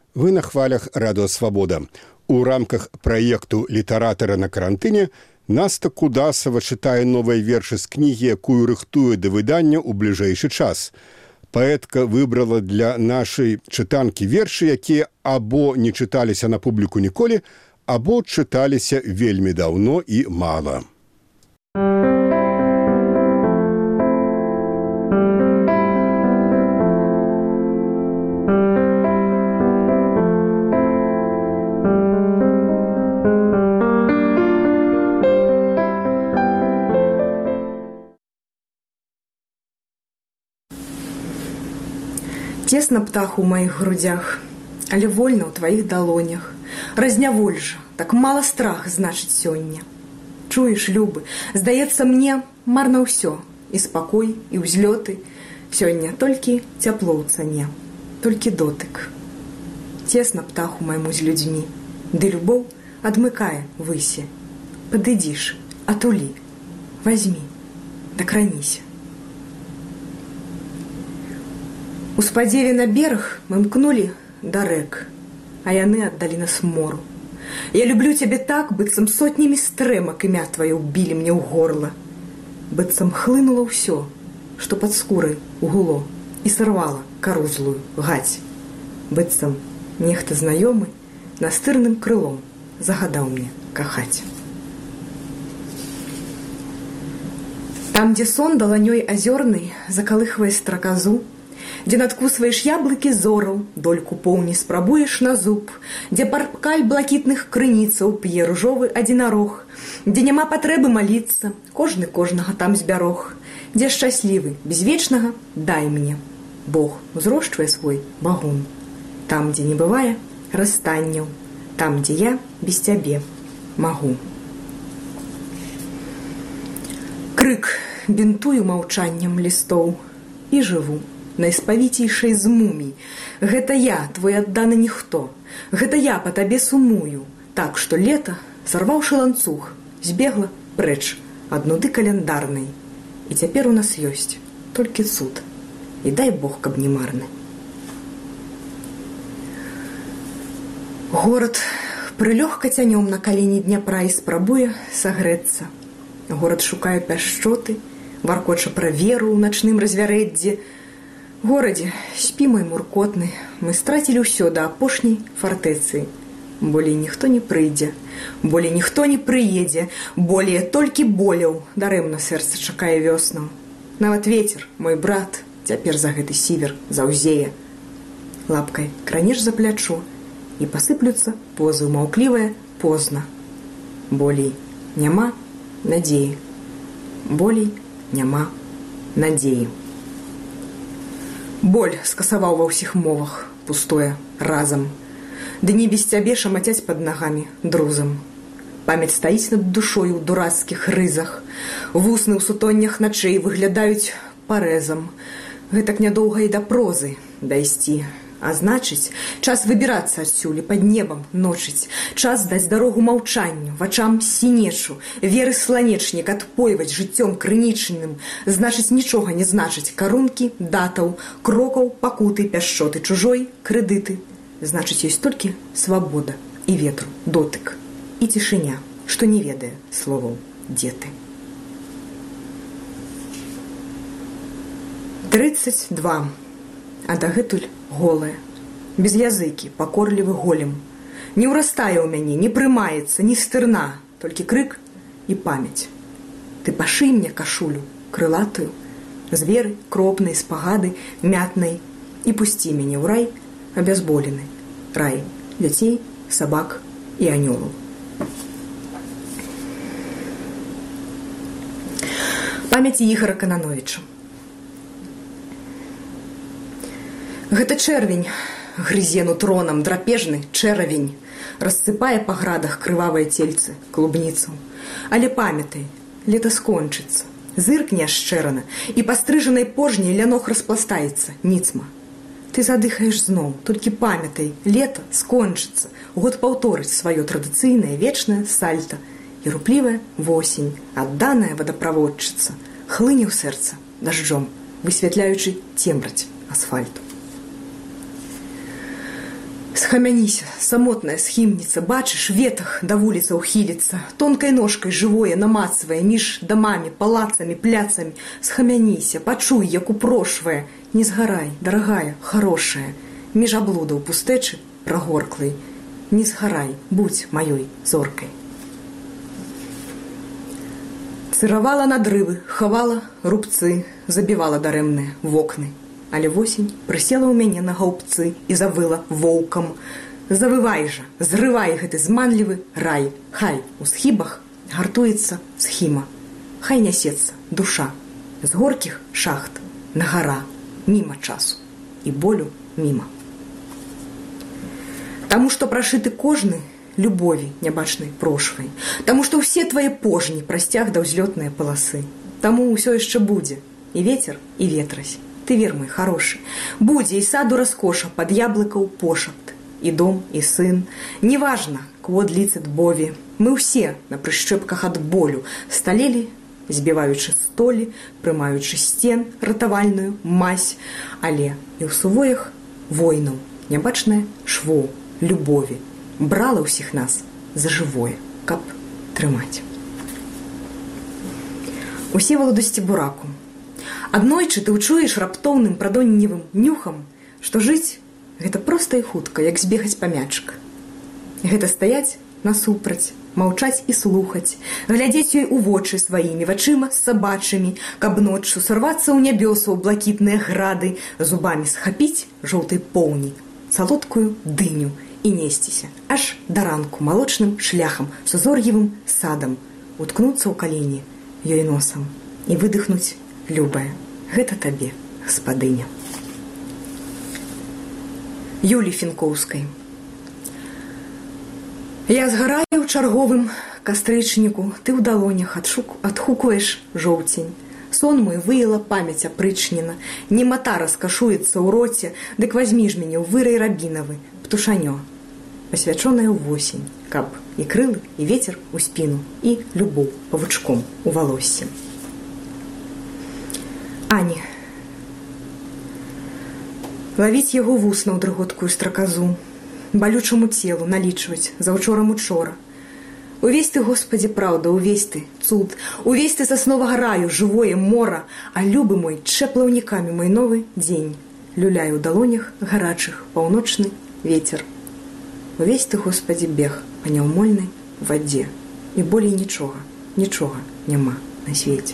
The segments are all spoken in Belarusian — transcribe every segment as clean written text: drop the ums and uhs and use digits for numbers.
Вы на хвалях Радио Свабода. У рамках праекту «Літаратара на карантыне» Наста Кудасава чытае новыя вершы з кнігі, якую рыхтуе да выдання ў бліжэйшы час. Паэтка выбрала для нашай чытанкі вершы, якія або не чыталіся на публіку ніколі, або чыталіся вельмі даўно і мала. Тесно птаху ў маіх грудях, але вольна ў тваіх далонях. Разняволь жа, так мала страх, значыць, сёння. Чуеш, любы, здаецца мне, марна ўсё, і спакой, і ўзлёты. Сёння толькі цяпло ў цане, толькі дотык. Тесно птаху майму з людзьмі, ды любоў адмыкае высе. Падыдзі ж, атулі, вазьмі, дакраніся. У спадзеве на бераг мы мкнулі да рэк, а яны аддалі нас мору. Я люблю цябе так, быццам сотнямі стрэмак імя тваё ўбілі мне ў горла. Быццам хлынула ўсё, што пад скурай угуло, і сарвала кару злую гаць. Быццам нехта знаёмы настырным крылом загадаў мне кахаць. Там, дзе сон даланёй азёрнай закалыхвае страказу, дзе надкусваеш яблыкі зораў, дольку поўні спрабуеш на зуб, дзе паркаль блакітных крыніцаў п'е ружовы адзінарог, дзе няма патрэбы маліцца, кожны кожнага там збярог, дзе шчаслівы, без вечнага дай мне. Бог узрошчвае свой багун. Там, дзе не бывае расстанняў, там, дзе я без цябе магу. Крык бінтую маўчаннем лістоў і жыву найспавіцейшай з мумій. Гэта я, твой адданы ніхто. Гэта я па табе сумую. Так, што лета, сарваўшы ланцуг, збегла прэч ад нуды каляндарнай. І цяпер у нас ёсць толькі цуд. І дай Бог, каб не марны. Горад прылёгка цянём на калені Дняпра і спрабуе сагрэцца. Горад шукае пяшчоты, варкоча пра веру ў начным развярэддзі. Горадзе, спі мой муркотны, мы страцілі ўсё да апошняй фартэцыі. Болей ніхто не прыйдзе, болей ніхто не прыедзе, болей толькі боляў, дарэмна сэрца чакае вёснаў. Нават вецер, мой брат, цяпер за гэты сівер заўзее. Лапкай кранеш за плячо, і пасыплюцца позы маўклівыя позна. Болей няма надзеі, болей няма надзеі. Боль скасаваў ва ўсіх мовах, пустое, разам. Дні без цябе шамацяць пад нагамі друзам. Памяць стаіць над душою ў дурацкіх рызах. Вусны ў сутоннях начэй выглядаюць парэзам. Гэтак нядоўга і да прозы дайсці. А значыць, час выбірацца адсюль, пад небам ночыць. Час даць дарогу маўчанню, вачам сінечу, веры сланечнік адпойваць жыццём крынічным. Значыць, нічога не значыць карункі, датаў, крокаў, пакуты, пяшчоты чужой, крэдыты. Значыць, ёсць толькі свабода і ветру, дотык і цішыня, што не ведае словаў дзе ты. 32. А дагэтуль голая, без языкі, пакорлівы голем. Не ўрастае ў мяне, не прымаецца, ні стырна, толькі крык і памяць. Ты пашый мне кашулю, крылатую, з веры, кропнай, спагады, мятнай, і пусці мяне ў рай абязболены. Рай дзяцей, сабак і анёлаў. Памяці Ігора Канановіча. Гэта чэрвень, грызе нутронам, драпежны чэравень, рассыпае па градах крывавыя цельцы, клубніцаў. Але памятай, лета скончыцца, зыркне ашчэрана, і пастрыжанай пожняй лянох распластаецца, ніцма. Ты задыхаеш зноў, толькі памятай, лета скончыцца, год паўторыць сваё традыцыйнае вечнае сальта, і руплівая восень, адданая вадаправодчыца, хлыне ў сэрца дажджом, высвятляючы цемраць асфальту. З Схамяніся, самотная схімніца, бачыш, ветах да вуліцаў хіліцца, тонкай ножкай жывое намацвае між дамамі, палацамі, пляцамі. Схамяніся, пачуй, як упрошвае, не згарай, дарагая, харошая, між аблудаў пустэчы прагорклай, не згарай, будзь маёй зоркай. Сыравала надрывы, хавала рубцы, забівала дарэмныя вокны. Але восень прысела ў мяне на гаўбцы і завыла воўкам. Завывай жа, зрывай гэты зманлівы рай. Хай у схібах гартуецца схіма. Хай нясецца душа з горкіх шахт на гара, міма часу і болю міма. Таму што прашыты кожны любові нябачнай прошвай. Таму што ўсе твае пожні прасцяг да ўзлётныя паласы. Таму ўсё яшчэ будзе і вецер, і ветрась. Ты вер мой хороший, будзе і саду раскоша пад яблыкаў пошапт, і дом, і сын. Неважна, квод ліцет бові. Мы ўсе на прышчэпках ад болю сталелі, збіваючы столі, прымаючы сцен ратавальную мазь, але і ў сувоях войнаў нябачнае шво любові брала ўсіх нас за жывое, каб трымаць. Усеваладу Сцебураку. Аднойчы ты ўчуеш раптоўным прадонневым нюхам, што жыць гэта проста і хутка, як збегаць па мячык. Гэта стаяць насупраць, маўчаць і слухаць, глядзець ёй у вочы сваімі вачыма сабачымі, каб ноччу сарвацца ў нябёсу ў блакітныя грады, зубамі схапіць жоўтай поўні, салодкую дыню і несціся аж да ранку малочным шляхам з узор'евым садам, уткнуцца ў калені ёй носам і выдыхнуць: любая, гэта табе, гаспадыня. Юлі Фінкоўскай. Я згараю ў чарговым кастрычніку, ты ў далонях адхукваеш жоўцень. Сон мой выяла памяць апрычнена, немата раскашуецца ў роце, дык вазьмі ж мяне ў вырай рабінавы, птушанё, пасвячонае ў восень, каб і крылы, і вецер у спіну, і любоў павучком у валоссі. Ані. Лавіць яго вусна ў дрыготкую страказу, балючаму целу налічваць заўчорам учора. Увесь ты, Господі, праўда, увесь ты цуд, увесь ты сасновага раю, жывое мора, а любы мой чэплаўнікамі мой новы дзень. Люляю ў далонях гарачых паўночны вецер. Увесь ты, Господі, бег па няўмольнай вадзе, і болей нічога, нічога няма на свеце.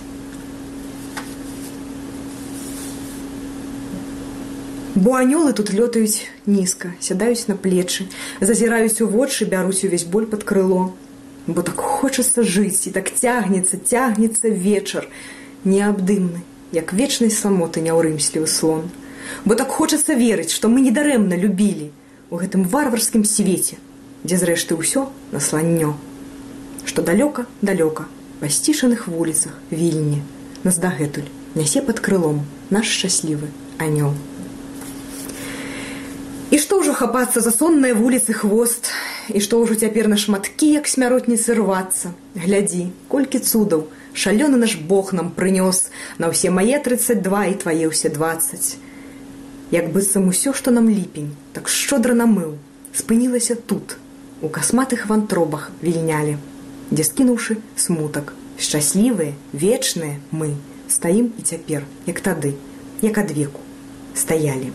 Бо анёлы тут лётаюць нізка, сядаюць на плечы, зазіраюць у вочы, бяруць увесь боль пад крыло. Бо так хочацца жыць, і так цягнецца вечар, неабдымны, як вечнай самоты няўрымслівы слон. Бо так хочацца верыць, што мы недарэмна любілі у гэтым варварскім свеце, дзе зрэшты ўсё на сланнё. Што далёка, па сцішаных вуліцах Вільні нас дагэтуль нясе пад крылом наш шчаслівы анёл. І што ўжо хапацца за сонныя вуліцы хвост, і што ўжо цяпер на шматкі, як смяротніцы, рвацца. Глядзі, колькі цудаў шалёны наш Бог нам прынёс на ўсе мае 32 і твае ўсе 20. Як быццам усё, што нам ліпень так шчодра намыў, спынілася тут, у касматых вантробах вільнялі, дзе, скінуўшы смутак, шчаслівыя, вечныя мы стаім і цяпер, як тады, як адвеку стаялі.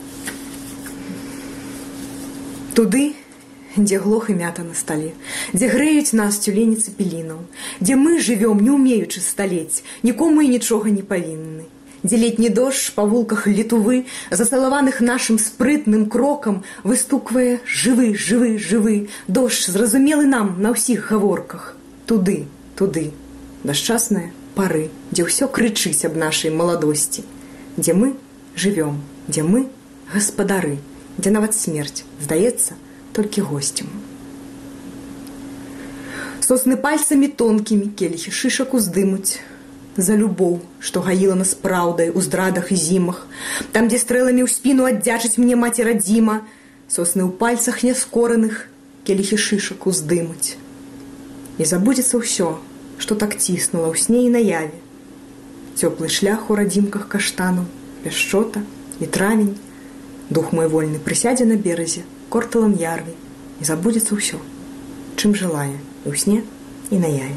Туды, дзе глох і мята на стале, дзе грэюць нас цюлені цэпелінаў, дзе мы жывём, не ўмеючы сталець, нікому і нічога не павінны, дзе летні дождж па вулках літувы, зацалаваных нашым спрытным крокам, выстуквае жывы, дождж зразумелы нам на ўсіх гаворках. Туды, да шчасныя пары, дзе ўсё крычыць аб нашай маладосці, дзе мы жывём, дзе мы гаспадары, дзе нават смерць, здаецца, толькі госцем. Сосны пальцамі тонкімі келіхі шышак уздымуць за любоў, што гаіла нас праўдай у здрадах і зімах, там, дзе стрэламі ў спіну аддзячыць мне маці радзіма, сосны ў пальцах няскораных келіхі шышак уздымуць. І забудзецца ўсё, што так ціснула ў сне і наяве. Цёплы шлях у радзімках каштанаў, пяшчота і травень. Дух мой вольны прысядзе на беразе корталам ярві, і забудзецца ўсё, чым жылая і ў сне, і наяве.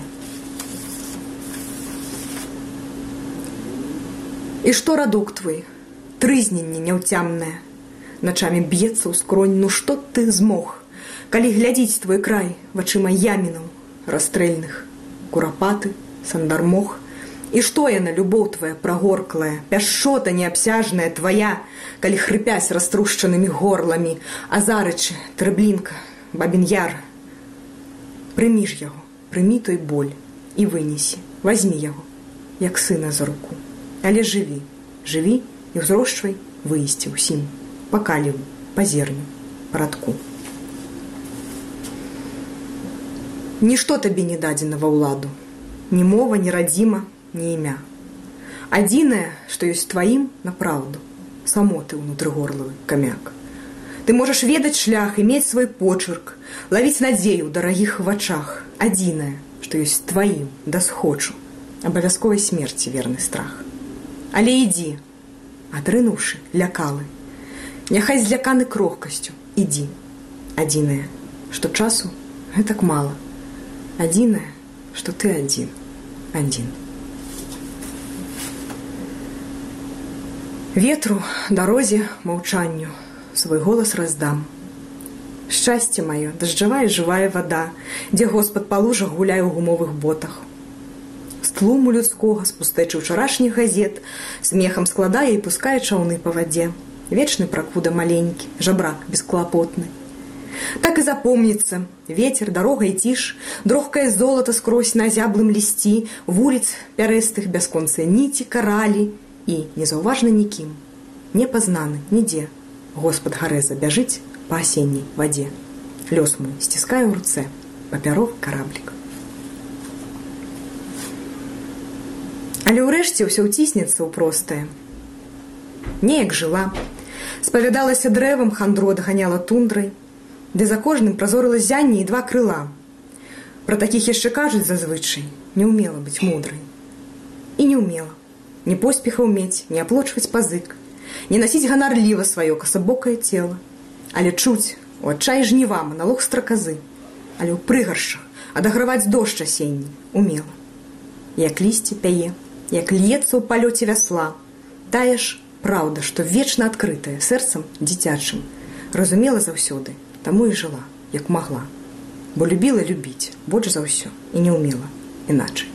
І што радок твой, трызненне няўцямнае, начамі б'ецца ў скронь, ну што ты змог, калі глядзіць твой край вачыма ямінаў расстрэльных, курапаты, сандармох. І што яна, любоў твая прагорклая, пяшчота неабсяжная твая, калі хрыпясь раструшчанымі горламі, азарычы, трэблінка, бабін яр. Прымі ж яго, прымі той боль і вынесі, вазьмі яго, як сына за руку. Але жыві, жыві і ўзрошчвай выйсці ўсім, па каліву, па зерню, па радку. Нішто табе не дадзена ва ўладу, ні мова, ні радзіма, ні імя. Адзінае, што ёсць тваім, напраўду, самоты ўнутры горлавы, камяк. Ты можаш ведаць шлях і мець свой почырк, лавіць надзею ў дарагіх вачах. Адзінае, што ёсць тваім, да схочу, абавязковай смерці верны страх. Але ідзі, адрынуўшы лякалы, няхай зляканы крохкасцю, ідзі. Адзінае, што часу гэтак мала. Адзінае, што ты адзін, адзін. Ветру, дарозе, маўчанню свой голас раздам. Шчасце маё, дажджавая жывая вада, дзе Господ па лужах гуляе ў гумовых ботах. З тлуму людскога, з пустэчы ўчарашніх газет, смехам складае і пускае чаўны па вадзе. Вечны пракуда маленькі, жабрак бесклапотны. Так і запомніцца ветер, дарога і ціш, дрохкае золата скрозь на зяблым лісці, вуліц пярэстых бясконцыя ніці, каралі, і незаўважны нікім, не пазнаны нідзе. Господ Гарэза бяжыць па асенняй вадзе. Лёс мой сціскае ў руцэ папяровы караблік. Але ўрэшце ўсё ўціснецца ў простае. Неяк жыла, спавядалася дрэвам, хандру адганяла тундрай, ды за кожным празорыла зянне і два крыла. Пра такіх яшчэ кажуць зазвычай, не ўмела быць мудрай. І не ўмела. Ні поспехаў мець, не аплочваць пазык, не насіць ганарліва сваё касабокае цела, але чуць у адчаі жніва маналог страказы, але ў прыгаршчах адаграваць дождж асенні умела. Як лісце пяе, як льецца ў палёце вясла, тая ж праўда, што вечна адкрытая сэрцам дзіцячым, разумела заўсёды, таму і жыла, як магла, бо любіла любіць больш за ўсё і не ўмела іначай.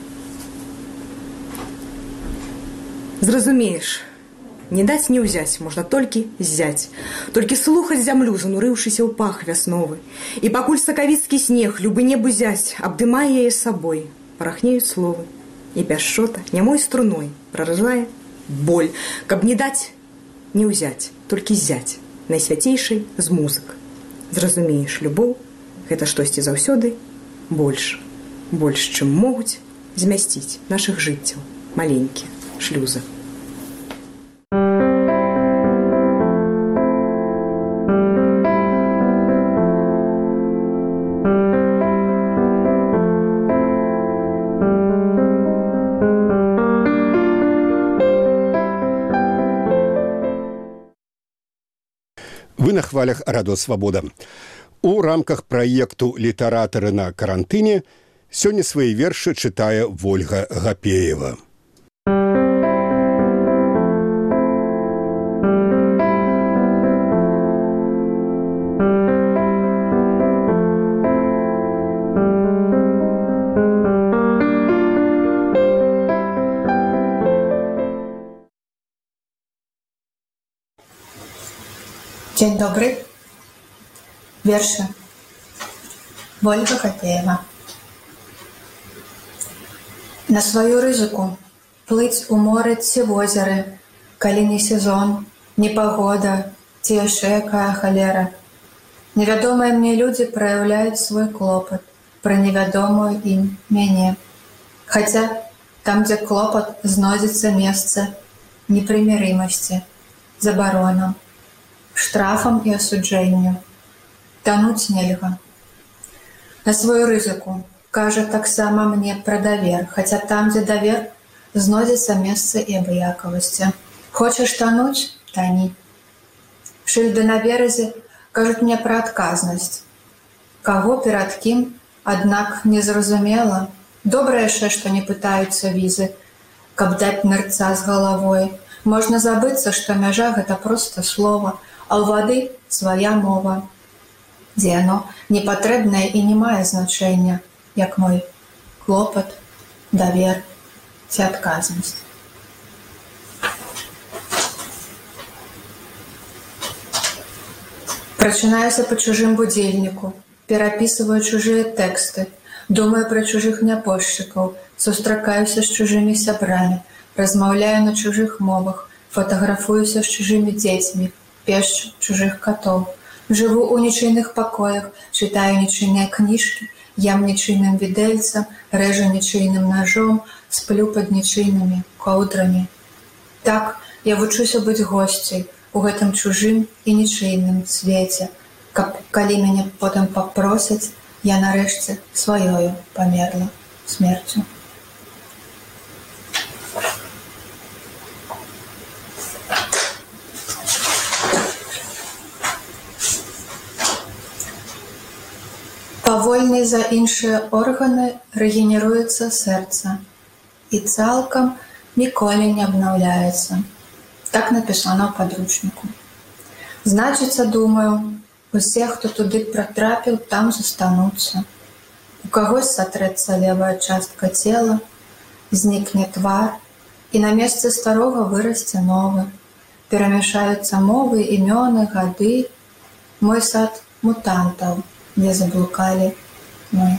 Зразумееш, не даць не ўзяць, можна толькі ззяць, толькі слухаць зямлю, занурыўшыся ў пах вясновы. І пакуль сакавіцкі снег, любы небу зяць, абдымае яе сабой, парахнеюць словы. І пяшчота нямой струной праражае боль, каб не даць не ўзяць, толькі ззяць, найсвяцейшай з музык. Зразумееш, любоў – гэта штосьці заўсёды больш, чым могуць змясціць нашых жыццяў маленькія шлюзы. Вы на хвалях радио «Свобода». У рамках праекту «Літаратары на карантыне» сёння свае вершы чытае Вольга Гапеева. Dzień dobry. Wiersze Вольга Гапеева. На сваю рызыку плыць у моры ці возеры, калі не сезон, не пагода, ці яшчэ якая халера. Невядомыя мне людзі праяўляюць свой клопат пра невядомую ім мяне. Хаця там, дзе клопат, знойдзецца месца непрымірымасці, забаронам, штрафам і асуджэнню. Тануць нельга. На сваю рызыку кажа таксама мне пра давер, хаця там, дзе давер, знойдзецца месца і абыякавасці. Хочаш тануць? Тані. Шыльды на беразе кажуць мне пра адказнасць. Каго перад кім, аднак незразумела. Добра яшчэ, што не пытаюцца візы, каб даць нырца з галавой. Можна забыцца, што мяжа — гэта проста слова, а ў вады свая мова, дзе яно непатрэбнае і не мае значэння, як мой клопат, давер ці адказнасць. Прачынаюся па чужым будзільніку, перапісываю чужыя тэксты, думаю пра чужых нябожчыкаў, сустракаюся з чужымі сябрамі, размаўляю на чужых мовах, фотаграфуюся з чужымі дзецьмі, пешчу чужых катоў. Жыву ў нічыйных пакоях, чытаю нічыйныя кніжкі, ям нічыйным відэльцам, рэжу нічыйным нажом, сплю пад нічыйнымі коўдрамі. Так, я вучуся быць госцяй у гэтым чужым і нічыйным свеце, каб, калі мяне потым папросяць, я нарэшце сваёю памерла смерцю. Павольней за іншыя органы рэгенеруецца сэрца і цалкам ніколі не абнаўляецца. Так напісана ў падручніку. Значыцца, думаю, усе, хто туды пратрапіў, там застануцца. У кагось сатрэцца левая частка цела, знікне твар, і на месцы старога вырасце новы. Перамяшаюцца мовы, імёны, гады. Мой сад мутантаў, дзе заблукалі мы.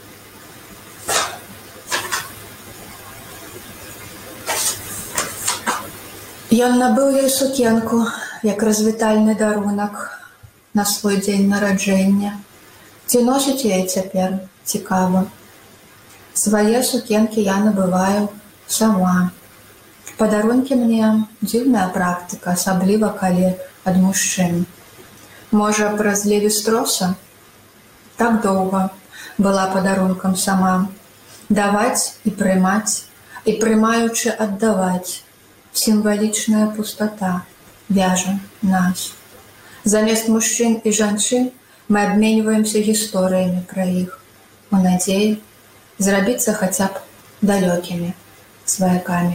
Ён набыў ёй сукенку, як развітальны дарунак на свой дзень нараджэння. Ці носіць яе цяпер? Цікава. Свае сукенкі я набываю сама. Падарункі мне дзіўная практыка, асабліва калі ад мужчын. Можа, праз Леві-Строса? Так доўга была падарункам сама. Даваць і прымаць, і прымаючы аддаваць. Сімвалічная пустата вяжа нас. Замест мужчын і жанчын мы абменьваемся гісторыямі пра іх, у надзеі зрабіцца хаця б далёкімі сваякамі.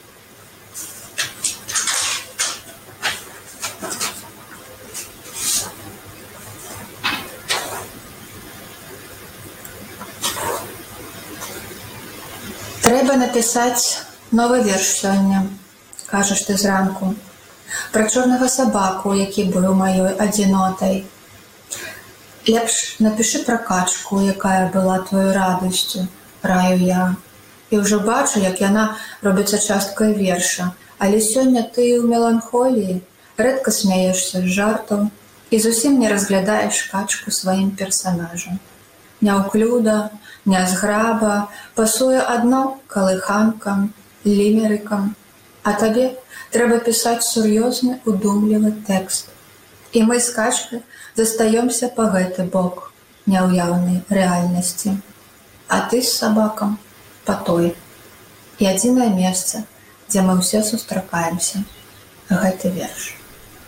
Трэба напісаць новы верш сёння, кажаш ты зранку, пра чорнага сабаку, які быў маёй адзінотай. Лепш напішы пра качку, якая была твоёй радасцю, раю я. І ўжо бачу, як яна робіцца часткай верша, але сёння ты ў меланхоліі, рэдка смяешся з жартаў і зусім не разглядаеш качку сваім персанажам. Няўклюда, нязграба, пасуе адно калыханкам, лімерыкам, а табе трэба пісаць сур'ёзны, удумлівы тэкст. І мы з качкай застаёмся па гэты бок няўяўнай рэальнасці. А ты з сабакам па той. І адзінае месца, дзе мы ўсе сустракаемся. Гэты верш.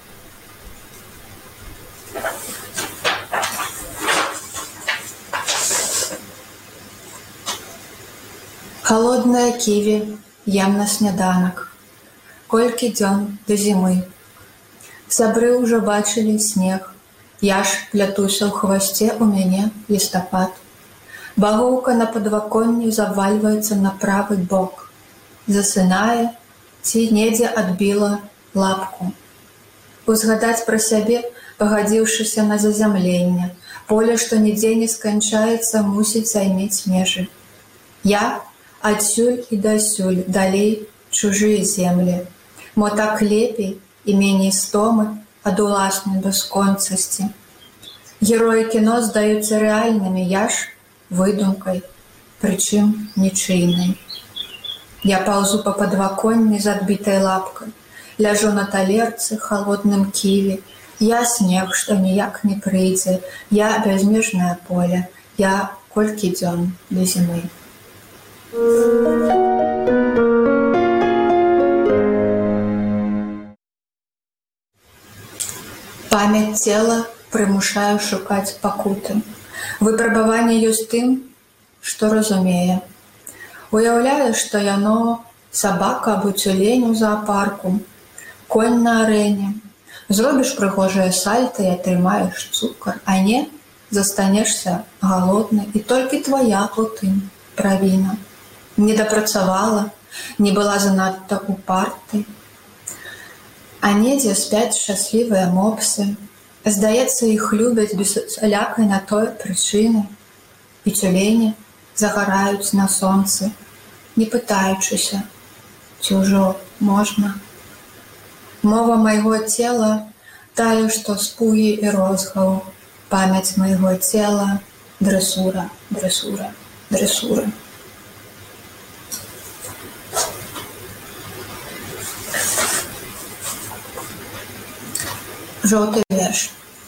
Халоднае ківі ем на сняданак. Колькі дзён да зімы. Сябры ўжо бачылі снег. Я ж плятуся ў хвасце, у мяне лістапад. Багоўка на падваконні завальваецца на правы бок. Засынае, ці недзе адбіла лапку. Узгадаць пра сябе, пагадзіўшыся на зазямленне. Поле, што нідзе не сканчаецца, мусіць займець межы. Я адсюль і дасюль, далей чужыя землі. Мо так лепей і меней стомы ад уласнай бясконцасці. Героі кіно здаюцца рэальнымі, я ж выдумкай, прычым нічыйнай. Я паўзу па падваконні з адбітай лапкай, ляжу на талерцы халодным ківі. Я снег, што ніяк не прыйдзе, я бязмежнае поле, я колькі дзён да зімы. Памяць цела прымушаю шукаць пакуты. Выпрабаванне ёсць тым, што разумее. Уяўляю, што яно сабака або цюлень у заапарку, конь на арэне. Зробіш прыгожае сальта і атрымаеш цукар, а не застанешся галодны, і толькі твая у тым правіна. Не дапрацавала, не была занадта упартай. А недзе спяць шчаслівыя мопсы. Здаецца, іх любяць без усялякай на тое прычыны. І цюлені загараюць на сонцы, не пытаючыся, ці ўжо можна. Мова майго цела тая, што спугі і розгаў. Памяць майго цела дрэсура, дрэсура, дрэсура. Жоўты верш.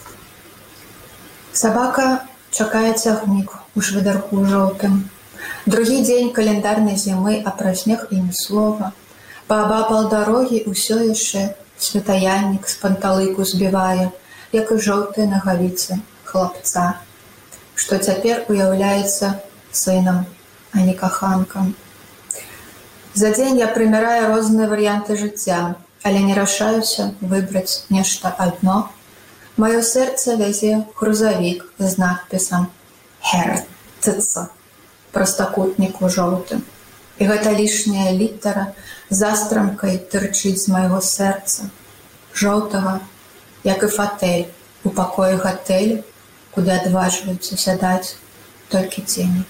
Сабака чакае цягнік у швыдарку жоўтым. Другі дзень календарнай зімы, а пра снег і ні слова. Паабапал дарогі ўсё яшчэ святаяннік з панталыку збівае, як і жоўтыя нагавіцы хлапца, што цяпер уяўляецца сынам, а не каханкам. За дзень я прымяраю розныя варыянты жыцця, але не рашаюся выбраць нешта адно. Маё сэрца вязе грузавік з надпісам «Херц» прастакутніку жоўтым. І гэта лішняя літара застрамкай тырчыць з майго сэрца, жоўтага, як і фатэль у пакоі гатэлю, куды адважваюцца сядаць толькі цені.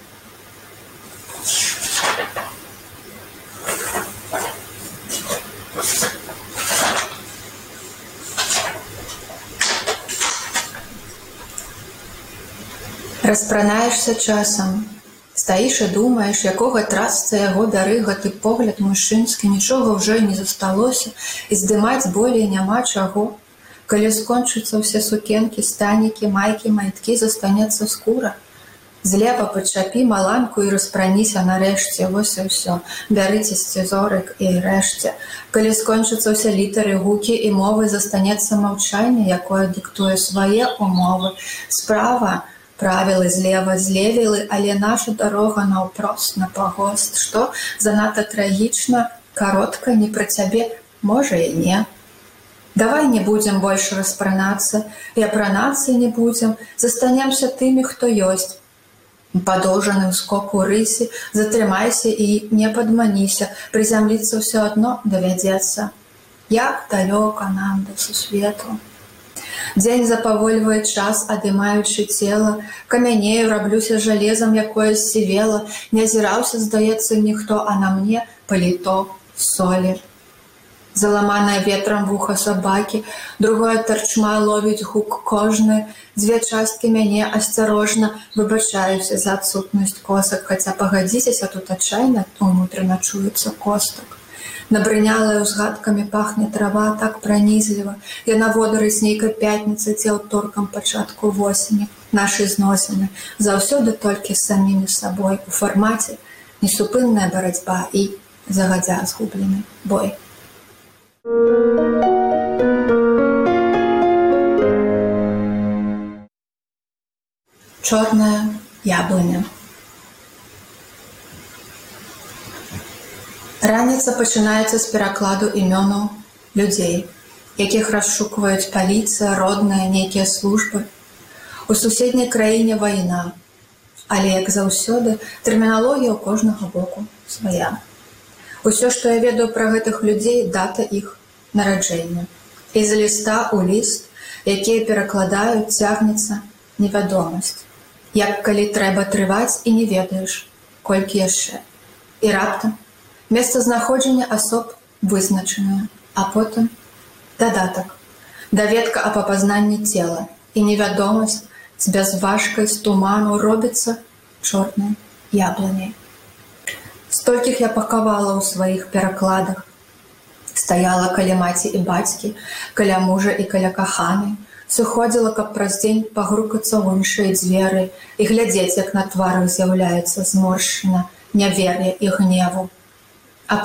Распранаешся часам, стаіш і думаеш, якога трасца яго дарыгаты погляд мужчынскі, нічога ўжо не засталося, і здымаць болей няма чаго. Калі скончыцца ўсе сукенкі, станікі, майкі, майткі, застанецца скура. Злева падчапі маланку і распраніся нарэшце, вось і ўсё. Бярыце сцізорык і рэшце. Калі скончыцца ўсе літары, гукі і мовы, застанецца маўчанне, якое дыктуе свае умовы. Справа правілы, злева злевілы, але наша дарога наўпрост на пагост. Што занадта трагічна, каротка, не пра цябе, можа і не. Давай не будзем больш распранацца, і апранацца не будзем, застанемся тымі, хто ёсць. Падоўжаны ўскок у рысе, затрымайся і не падманіся, прызямліцца ўсё адно давядзецца. Як далёка нам да сусвету. Дзень запавольвае час, адымаючы цела, камянею, раблюся жалезам, якое ссівела, не азіраўся, здаецца, ніхто, а на мне паліто солі. Заламанае ветрам вуха сабакі, другое тарчма ловіць гук кожны, дзве часткі мяне асцярожна выбачаюся за адсутнасць косак, хаця пагадзіцеся, тут адчайна унутрана чуецца костак. Набрынялая ўзгадкамі пахне трава так пранізліва, яна водары з нейкай пятніцы ці аўторкам пачатку восені. Нашы зносіны заўсёды толькі з самімі сабой у фармаце несупынная барацьба і загадзя згублены бой. Чорная яблыня. Раніца пачынаецца з перакладу імёнаў людзей, якіх расшукваюць паліцыя, родныя, нейкія службы. У суседняй краіне вайна, але, як заўсёды, тэрміналогія ў кожнага боку свая. Усё, што я ведаю пра гэтых людзей, дата іх нараджэння. І з ліста ў ліст, якія перакладаюць, цягнецца невядомасць. Як калі трэба трываць і не ведаеш, колькі яшчэ. І раптам месцазнаходжанне асоб вызначанае, а потым дадатак, даведка аб апазнанні цела, і невядомасць з бязважкай, з туману робіцца чорнай яблыняй. Столькіх я пахавала ў сваіх перакладах. Стаяла каля маці і бацькі, каля мужа і каля каханай, сыходзіла, каб праз дзень пагрукацца ў іншыя дзверы і глядзець, як на тварах з'яўляецца зморшчына, нявер'я і гневу.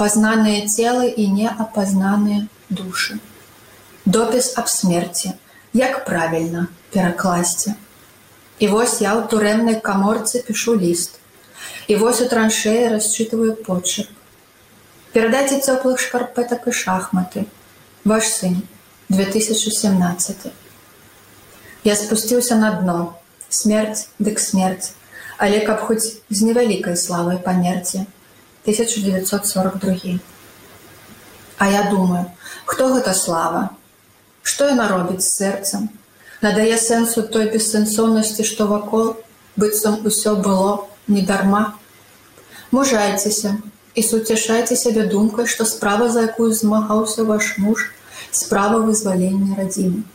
Апазнаныя целы і неапазнаныя душы. Допіс аб смерці, Як правільна перакласці. І вось я ў турэмнай каморцы пішу ліст. І вось у траншеі расчытываю почерк. Перадайце цёплых шкарпэтак і шахматы. Ваш сын, 2017. Я спусціўся на дно. Смерць дык смерць. Але каб хоць з невялікай славай памерці. 1942. А я думаю, хто гэта слава? Што яна робіць з сэрцам? Надае сэнсу той бессэнсоўнасці, што вакол, быццам усё было недарма. Мужайцеся і суцяшайце сябе думкай, што справа, за якую змагаўся ваш муж, справа вызвалення радзімы.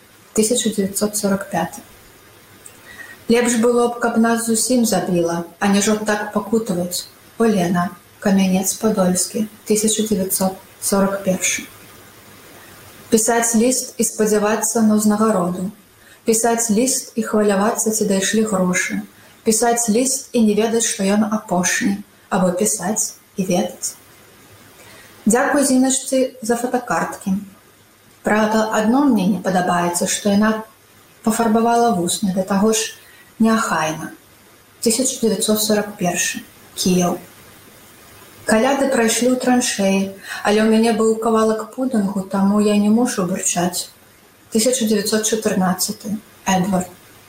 1945. Лепш было б, каб нас зусім забіла, а не ж так пакутаваць. Олена, Камянец-Падольскі, 1941. Пісаць ліст і спадзявацца на ўзнагароду. Пісаць ліст і хвалявацца, ці дайшлі грошы. Пісаць ліст і не ведаць, што ён апошні. Або пісаць і ведаць. Дзякуй Зіначцы за фотакарткі. Правда, адно мне не падабаецца, што яна пафарбавала вусны, да таго ж неахайна. 1941. Кіеў. Каляды прайшлі ў траншеі, але ў мяне быў кавалак пудынгу, таму я не мушу бурчаць. 1914. Эдвард.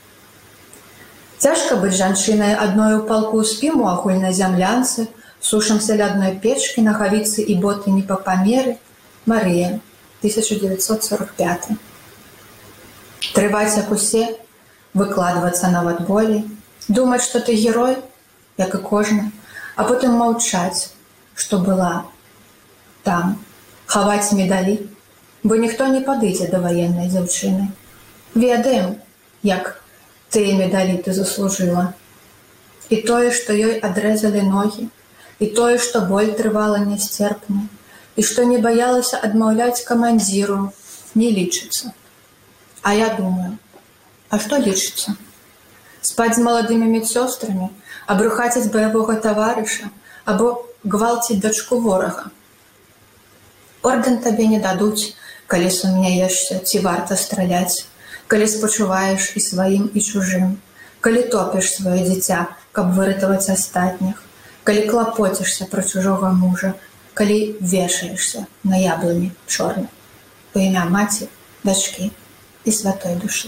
Цяжка быць жанчынай адной у палку спім у агульнай зямлянцы, сушымся ля адной печкі, нагавіцы і боты не па памеры. Марыя, 1945. Трываць як усе, выкладвацца нават болей, думаць, што ты герой, як і кожны, а потым маўчаць, што была там, хаваць медалі, бо ніхто не падыдзе да ваеннай дзяўчыны. Ведаем, як тыя медалі ты заслужыла. І тое, што ёй адрэзалі ногі, і тое, што боль трывала нясцерпна, і што не баялася адмаўляць камандзіру, не лічыцца. А я думаю, а што лічыцца? Спаць з маладымі медсёстрамі, абрухаціць баявога таварыша, або гвалціць дачку ворага. Ордэн табе не дадуць, калі сумнеешся, ці варта страляць, калі спачуваеш і сваім, і чужым, калі топіш сваё дзіця, каб выратаваць астатніх, калі клапоцішся пра чужога мужа, калі вешаешся на яблыні чорнай, у імя маці, дачкі і святой душы.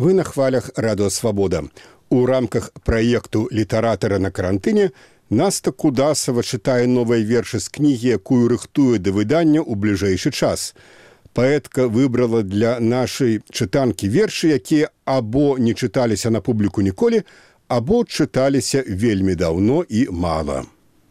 Вы на хвалях Радио Свабода. У рамках праекту «Літаратара на карантыне» Наста Кудасава чытае новыя вершы з кнігі, якую рыхтуе да выдання ў бліжэйшы час. Паэтка выбрала для нашай чытанкі вершы, якія або не чыталіся на публіку ніколі, або чыталіся вельмі даўно і мала.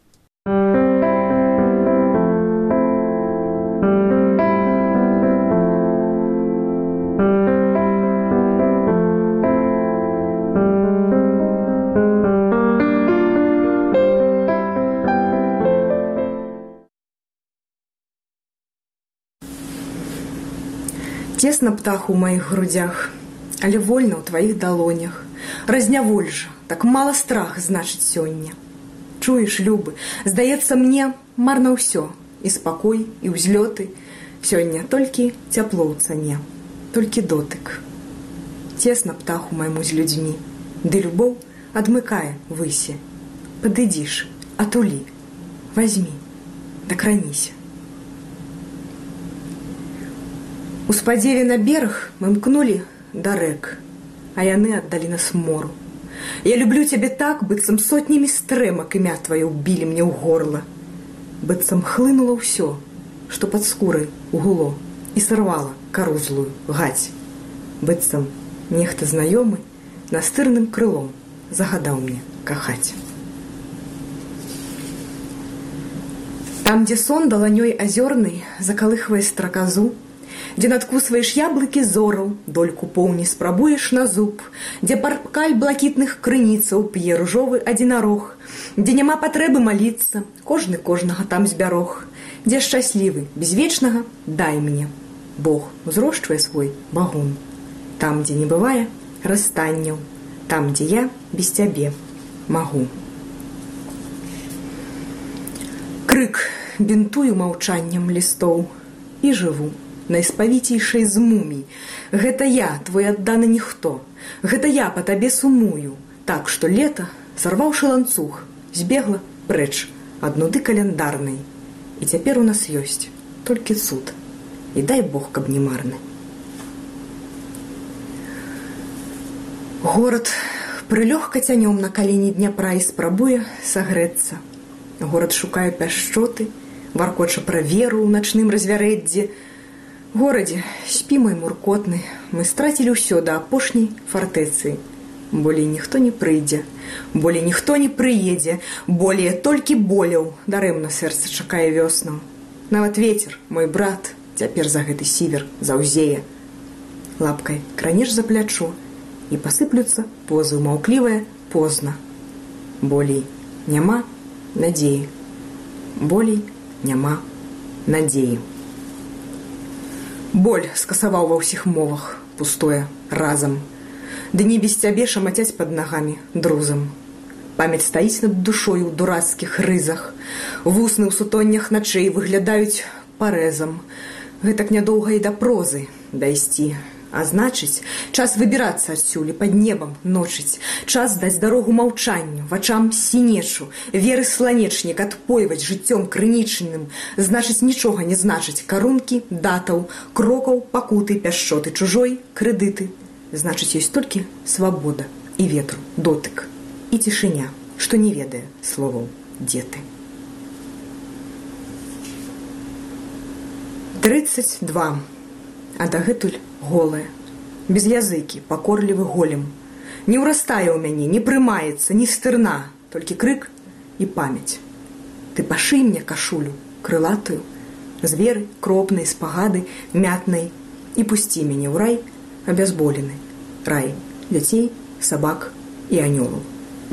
Тесно птаху ў маіх грудях, але вольна ў тваіх далонях. Разняволь жа, так мала страх, значыць, сёння. Чуеш, любы, здаецца мне, марна ўсё, і спакой, і ўзлёты. Сёння толькі цяпло ў цане, толькі дотык. Тесно птаху майму з людзьмі, ды любоў адмыкае высе. Падыдзі ж, атулі, вазьмі, дакраніся. У спадзеве на бераг мы мкнулі да рэк, а яны аддалі нас мору. Я люблю цябе так, быццам сотнямі стрэмак імя тваё ўбілі мне ў горла. Быццам хлынула ўсё, што пад скурай угуло, і сарвала кару злую гаць. Быццам нехта знаёмы настырным крылом загадаў мне кахаць. Там, дзе сон даланёй азёрнай закалыхвае страказу, дзе надкусваеш яблыкі зораў, дольку поўні спрабуеш на зуб, дзе паркаль блакітных крыніцаў п'е ружовы адзінарог, дзе няма патрэбы маліцца, кожны кожнага там збярог, дзе шчаслівы, без вечнага дай мне. Бог узрошчвае свой багун. Там, дзе не бывае расстанняў, там, дзе я без цябе магу. Крык бінтую маўчаннем лістоў і жыву найспавіцейшай з мумій. Гэта я, твой адданы ніхто. Гэта я па табе сумую. Так, што лета, сарваўшы ланцуг, збегла прэч ад нуды каляндарнай. І цяпер у нас ёсць толькі цуд. І дай Бог, каб не марны. Горад прылёгка цянём на калені Дняпра і спрабуе сагрэцца. Горад шукае пяшчоты, варкоча пра веру ў начным развярэддзі. Горадзе, спі мой муркотны, мы страцілі ўсё да апошняй фартэцыі. Болей ніхто не прыйдзе, болей ніхто не прыедзе, болей толькі боляў, дарэмна сэрца чакае вёснаў. Нават вецер, мой брат, цяпер за гэты сівер заўзее. Лапкай кранеш за плячо, і пасыплюцца позы маўклівыя позна. Болей няма надзеі, болей няма надзеі. Боль скасаваў ва ўсіх мовах, пустое, разам. Дні без цябе шамацяць пад нагамі друзам. Памяць стаіць над душою ў дурацкіх рызах. Вусны ў сутоннях начэй выглядаюць парэзам. Гэтак нядоўга і да прозы дайсці. А значыць, час выбірацца адсюль пад небам ночыць. Час даць дарогу маўчанню, вачам сінечу, веры сланечнік адпойваць жыццём крынічным. Значыць, нічога не значыць карункі, датаў, крокаў, пакуты, пяшчоты чужой, крэдыты. Значыць, ёсць толькі свабода і ветру, дотык і цішыня, што не ведае словаў дзе ты. 32. А дагэтуль голая, без языкі, пакорлівы голем. Не ўрастае ў мяне, не прымаецца, ні стырна, толькі крык і памяць. Ты пашый мне кашулю, крылатую, з веры, кропнай, спагады, мятнай, і пусці мяне ў рай абязболены, рай дзяцей, сабак і анёлаў.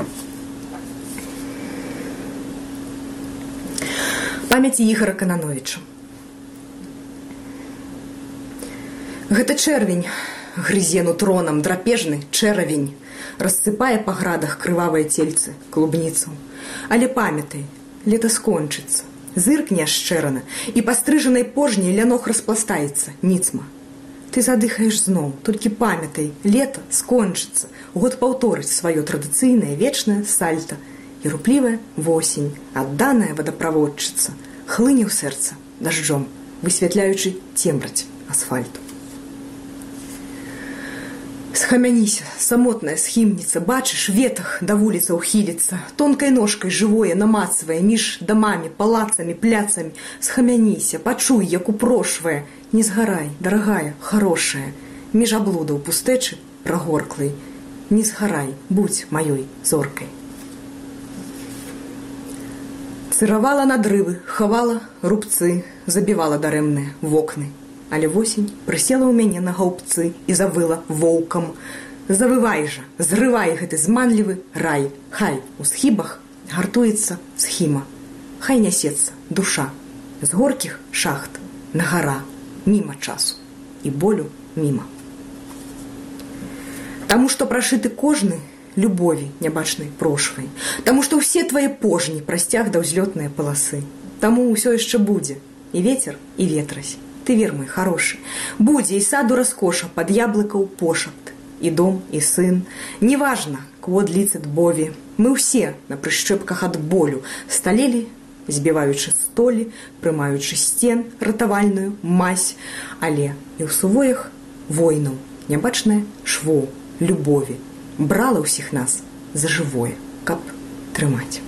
Памяці Ігора Канановіча. Гэта чэрвень, грызе нутронам, драпежны чэравень, рассыпае па градах крывавыя цельцы, клубніцаў. Але памятай, лета скончыцца, зыркне ашчэрана, і пастрыжанай пожняй лянох распластаецца, ніцма. Ты задыхаеш зноў, толькі памятай, лета скончыцца, год паўторыць сваё традыцыйнае вечнае сальта, і руплівая восень, адданая вадаправодчыца, хлыне ў сэрца дажджом, высвятляючы цемраць асфальту. З Схамяніся, самотная схімніца, бачыш, ветах да вуліцаў хіліцца, тонкай ножкай жывое намацвае між дамамі, палацамі, пляцамі. Схамяніся, пачуй, як упрошвае, не згарай, дарагая, харошая, між аблудаў пустэчы прагорклай, не згарай, будзь маёй зоркай. Цыравала надрывы, хавала рубцы, забівала дарэмныя вокны. Але восень прысела ў мяне на гаўбцы і завыла воўкам. Завывай жа, зрывай гэты зманлівы рай. Хай у схібах гартуецца схіма. Хай нясецца душа з горкіх шахт на гара, міма часу і болю міма. Таму што прашыты кожны любові нябачнай прошвай. Таму што ўсе твае пожні прасцяг да ўзлётныя паласы. Таму ўсё яшчэ будзе і вецер, і ветразь. Ты вер мой хороший, будзе і саду раскоша пад яблыкаў пошапт, і дом, і сын. Неважна, квод ліцет бові. Мы ўсе на прышчэпках ад болю сталелі, збіваючы столі, прымаючы сцен ратавальную мазь, але і ў сувоях войнаў нябачнае шво любові брала ўсіх нас за жывое, каб трымаць.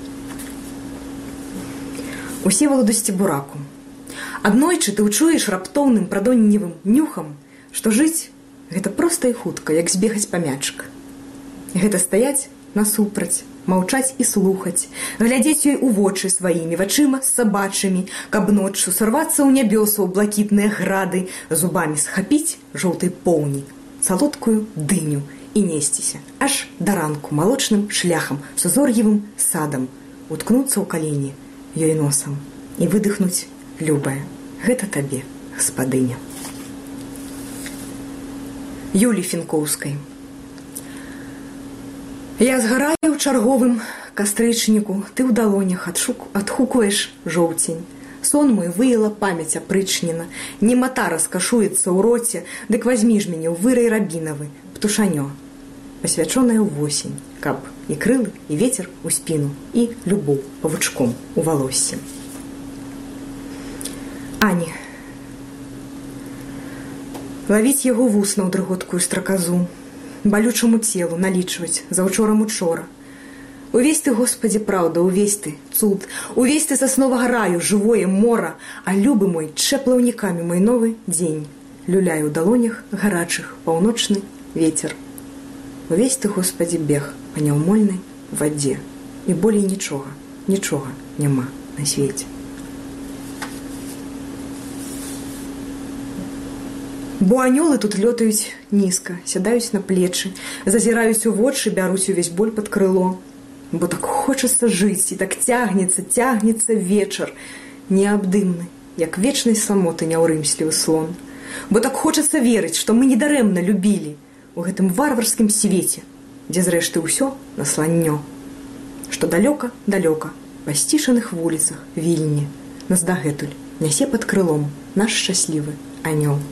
Усеваладу Сцебураку. Аднойчы ты ўчуеш раптоўным прадонневым нюхам, што жыць гэта проста і хутка, як збегаць па мячык. Гэта стаяць насупраць, маўчаць і слухаць, глядзець ёй у вочы сваімі вачыма сабачымі, каб ноччу сарвацца ў нябёсу ў блакітныя грады, зубамі схапіць жоўтай поўні, салодкую дыню і несціся аж да ранку малочным шляхам з узор'евым садам, уткнуцца ў калені ёй носам і выдыхнуць: любая, гэта табе, гаспадыня. Юлі Фінкоўскай. Я згараю ў чарговым кастрычніку, ты ў далонях адхукуеш жоўцень. Сон мой выяла памяць апрычнена, немата раскашуецца ў роце, дык вазьмі ж мяне ў вырай рабінавы, птушанё, пасвячонае ў восень, каб і крылы, і вецер у спіну, і любоў павучком у валоссі. Ані. Лавіць яго вусна ў дрыготкую страказу, балючаму целу налічваць заўчорам учора. Увесь ты, Господи, праўда, увесь ты цуд, увесь ты сасновага раю, жывое мора, а любы мой чэплаўнікамі мой новы дзень. Люляе ў далонях гарачых паўночны вецер. Увесь ты, Господи, бег па няўмольнай вадзе, і болей нічога, нічога няма на свеце. Бо анёлы тут лётаюць нізка, сядаюць на плечы, зазіраюць у вочы, бяруць увесь боль пад крыло. Бо так хочацца жыць, і так цягнецца вечар, неабдымны, як вечнай самоты няўрымслівы слон. Бо так хочацца верыць, што мы недарэмна любілі у гэтым варварскім свеце, дзе зрэшты ўсё на сланнё. Што далёка, па сцішаных вуліцах Вільні нас дагэтуль нясе пад крылом наш шчаслівы анёл.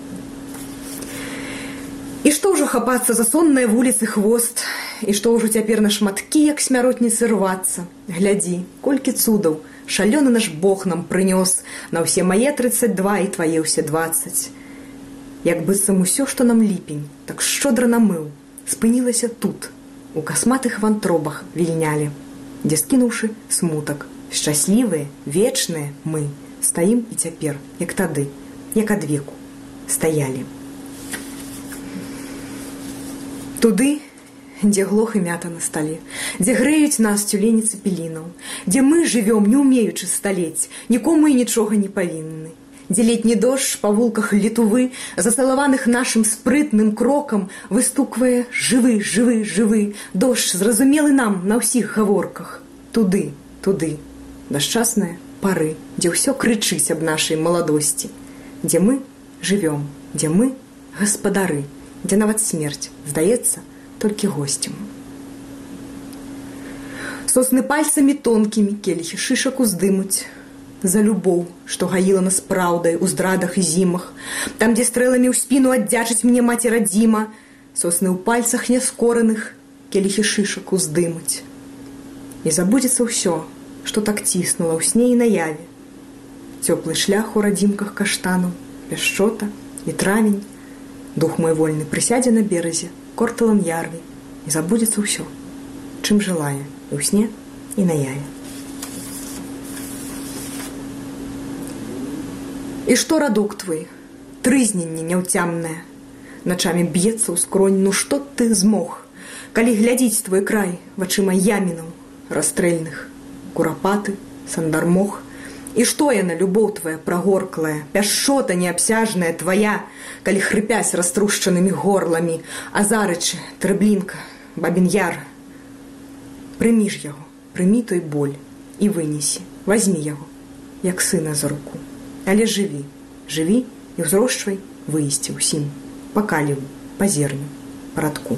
І што ўжо хапацца за сонныя вуліцы хвост, і што ўжо цяпер на шматкі, як смяротніцы, рвацца. Глядзі, колькі цудаў шалёны наш Бог нам прынёс на ўсе мае 32 і твае ўсе 20. Як быццам усё, што нам ліпень так шчодра намыў, спынілася тут, у касматых вантробах вільнялі, дзе, скінуўшы смутак, шчаслівыя, вечныя мы стаім і цяпер, як тады, як адвеку стаялі. Туды, дзе глох і мята на стале, дзе грэюць нас цюлені цэпелінаў, дзе мы жывём, не ўмеючы сталець, нікому і нічога не павінны, дзе летні дождж па вулках літувы, зацалаваных нашым спрытным крокам, выстуквае жывы, жывы, жывы, дождж зразумелы нам на ўсіх гаворках. Туды, да шчасныя пары, дзе ўсё крычыць аб нашай маладосці, дзе мы жывём, дзе мы гаспадары, дзе нават смерць, здаецца, толькі госцем. Сосны пальцамі тонкімі келіхі шышак уздымуць за любоў, што гаіла нас праўдай у здрадах і зімах, там, дзе стрэламі ў спіну аддзячыць мне маці радзіма, сосны ў пальцах няскораных келіхі шышак уздымуць. І забудзецца ўсё, што так ціснула ў сне і наяве. Цёплы шлях у радзімках каштанаў, пяшчота і травень. Дух мой вольны прысядзе на беразе корталам ярви, і забудзецца ўсё, чым жылая і ў сне, і на яе. І што радок твой, трызненне няўцямнае, начамі б'ецца ў скронь, ну што ты змог, калі глядзіць твой край вачыма ямінаў расстрэльных, курапаты, сандармох, і што яна, любоў твая прагорклая, пяшчота неабсяжная твая, калі хрыпясь раструшчанымі горламі, азарычы, трэблінка, бабін яр. Прымі ж яго, прымі той боль і вынесі, вазьмі яго, як сына за руку. Але жыві, жыві і ўзрошчвай выйсці ўсім, па каліву, па зерню, па радку.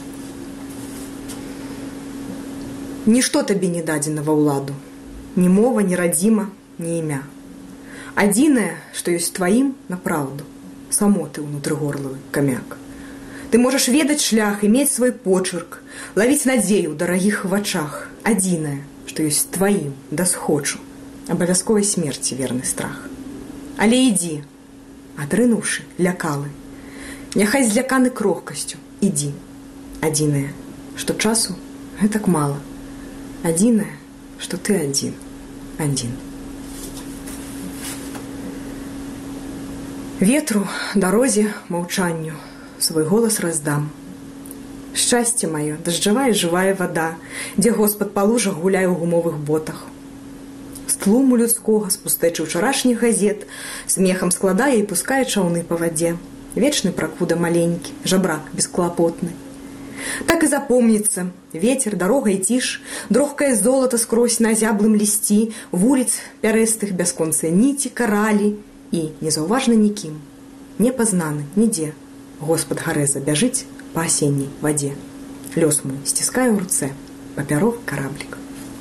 Нішто табе не дадзена ва ўладу, ні мова, ні радзіма, ні імя. Адзінае, што ёсць тваім, напраўду, самоты ўнутры горлавы, камяк. Ты можаш ведаць шлях і мець свой почырк, лавіць надзею ў дарагіх вачах. Адзінае, што ёсць тваім, дасхочу, абавязковай смерці верны страх. Але ідзі, адрынуўшы лякалы, няхай зляканы крохкасцю, ідзі. Адзінае, што часу гэтак мала. Адзінае, што ты адзін, адзін. Ветру, дарозе, маўчанню свой голас раздам. Шчасце маё, дажджавая жывая вада, дзе Господ па лужах гуляе ў гумовых ботах. З тлуму людскога, з пустэчы ўчарашніх газет, смехам складае і пускае чаўны па вадзе. Вечны пракуда маленькі, жабрак бесклапотны. Так і запомніцца ветер, дарога і ціш, дрохкае золата скрозь на зяблым лісці, вуліц пярэстых бясконцыя ніці, каралі і, незаўважны нікім, не пазнаны нідзе, Господ Гарэза бяжыць па асенняй вадзе. Лёс мой сціскае ў руцэ папяровы караблік.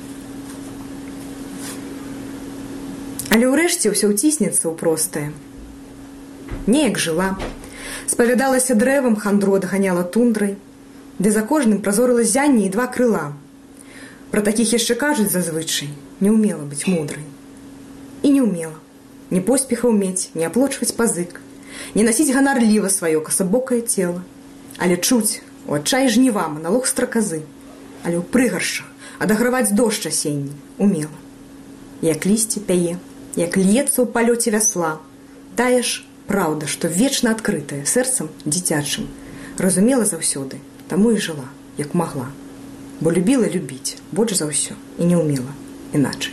Але ўрэшце ўсё ўціснецца ў простае. Неяк жыла, спавядалася дрэвам, хандро адганяла тундрай, ды за кожным празорыла зянне і два крыла. Пра такіх яшчэ кажуць зазвычай, не ўмела быць мудрай. І не ўмела ні поспехаў мець, ні аплочваць пазык, не насіць ганарліва сваё касабокае цела, але чуць у адчаі жніва маналог страказы, але ў прыгаршчах адаграваць дождж асенні умела. Як лісце пяе, як льецца ў палёце вясла, тая ж праўда, што вечна адкрытая сэрцам дзіцячым, разумела заўсёды, таму і жыла, як магла, бо любіла любіць больш за ўсё і не ўмела іначай.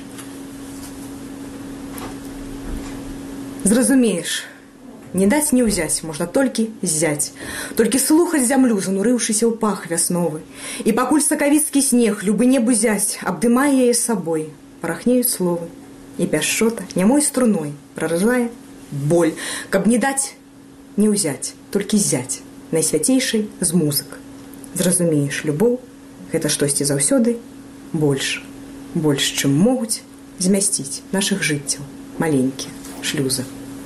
Зразумееш, не даць не ўзяць можна толькі ззяць, толькі слухаць зямлю, занурыўшыся ў пах вясновы, і пакуль сакавіцкі снег любы небу зяць абдымае яе сабой, парахнеюць словы, і пяшчота нямой струной праражае боль, каб не даць не ўзяць, толькі ззяць найсвяцейшай з музык. Зразумееш, любоў – гэта штосьці заўсёды больш, чым могуць змясціць нашых жыццяў маленькія шлюзы.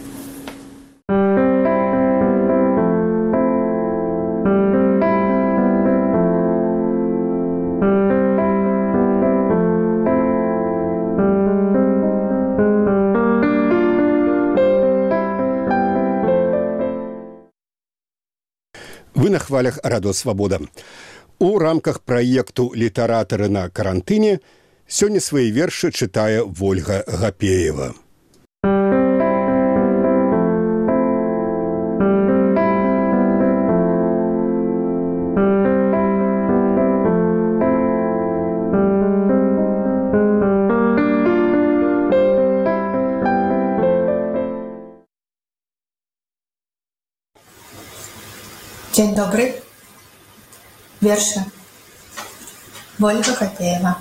Вы на хвалях радио «Свобода». У рамках праекту «Літаратары на карантыне» сёння свае вершы чытае Вольга Гапеева. Dzień dobry. Wiersze Вольга Гапеева.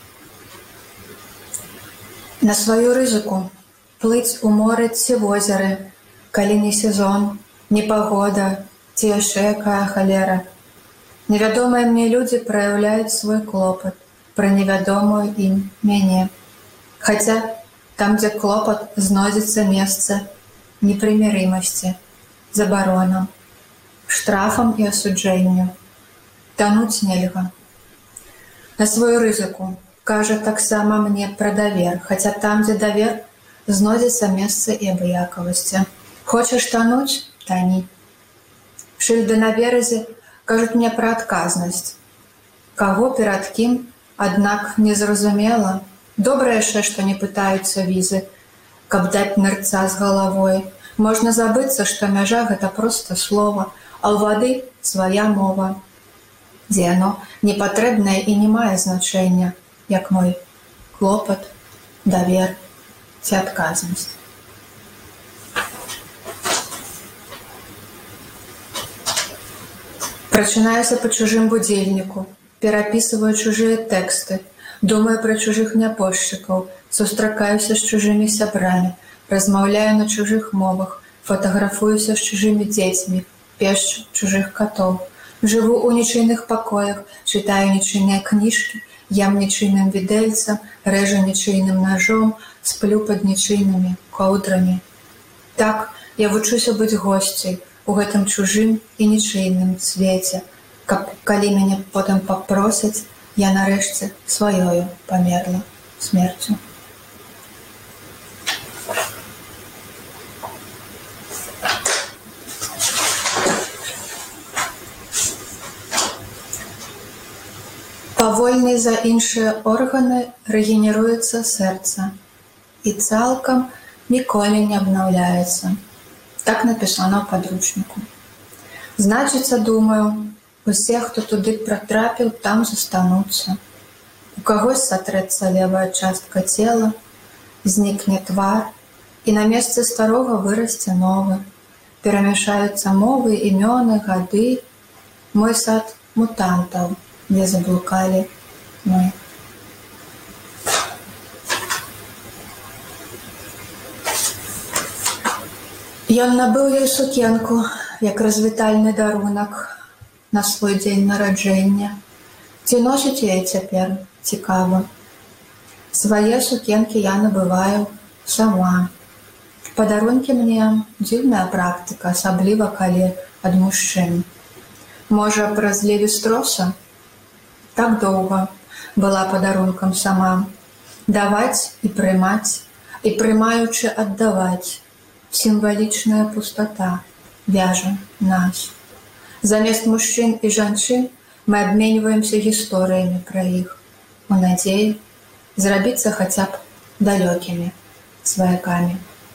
На сваю рызыку плыць у моры ці возеры, калі не сезон, не пагода, ці яшчэ якая халера. Невядомыя мне людзі праяўляюць свой клопат пра невядомую ім мяне. Хаця там, дзе клопат, знойдзецца месца непрымірымасці, забаронам, штрафам і асуджэнню. Тануць нельга. На сваю рызыку кажа таксама мне пра давер, хаця там, дзе давер, знойдзецца месца і абыякавасці. Хочаш тануць? Тані. Шыльды на беразе кажуць мне пра адказнасць. Каго перад кім, аднак незразумела. Добра яшчэ, што не пытаюцца візы, каб даць нырца з галавой. Можна забыцца, што мяжа — гэта проста слова, а ў вады свая мова, дзе яно непатрэбнае і не мае значэння, як мой клопат, давер ці адказнасць. Прачынаюся па чужым будзільніку, перапісываю чужыя тэксты, думаю пра чужых нябожчыкаў, сустракаюся з чужымі сябрамі, размаўляю на чужых мовах, фотаграфуюся з чужымі дзецьмі, пешчу чужых катоў. Жыву ў нічыйных пакоях, чытаю нічыйныя кніжкі, ям нічыйным відэльцам, рэжу нічыйным нажом, сплю пад нічыйнымі коўдрамі. Так, я вучуся быць госцяй у гэтым чужым і нічыйным свеце, каб, калі мяне потым папросяць, я нарэшце сваёю памерла смерцю. Павольней за іншыя органы рэгенеруецца сэрца і цалкам ніколі не абнаўляецца. Так напісана ў падручніку. Значыцца, думаю, усе, хто туды пратрапіў, там застануцца. У кагось сатрэцца левая частка цела, знікне твар, і на месцы старога вырасце новы. Перамяшаюцца мовы, імёны, гады. Мой сад мутантаў, дзе заблукалі мы. Ён набыў ёй сукенку, як развітальны дарунак на свой дзень нараджэння. Ці носіць яе цяпер? Цікава. Свае сукенкі я набываю сама. Падарункі мне дзіўная практыка, асабліва калі ад мужчын. Можа, праз Леві-Строса? Так доўга была падарункам сама. Даваць і прымаць, і прымаючы аддаваць. Сімвалічная пустата вяжа нас. Замест мужчын і жанчын мы абменьваемся гісторыямі пра іх, у надзеі зрабіцца хаця б далёкімі сваякамі.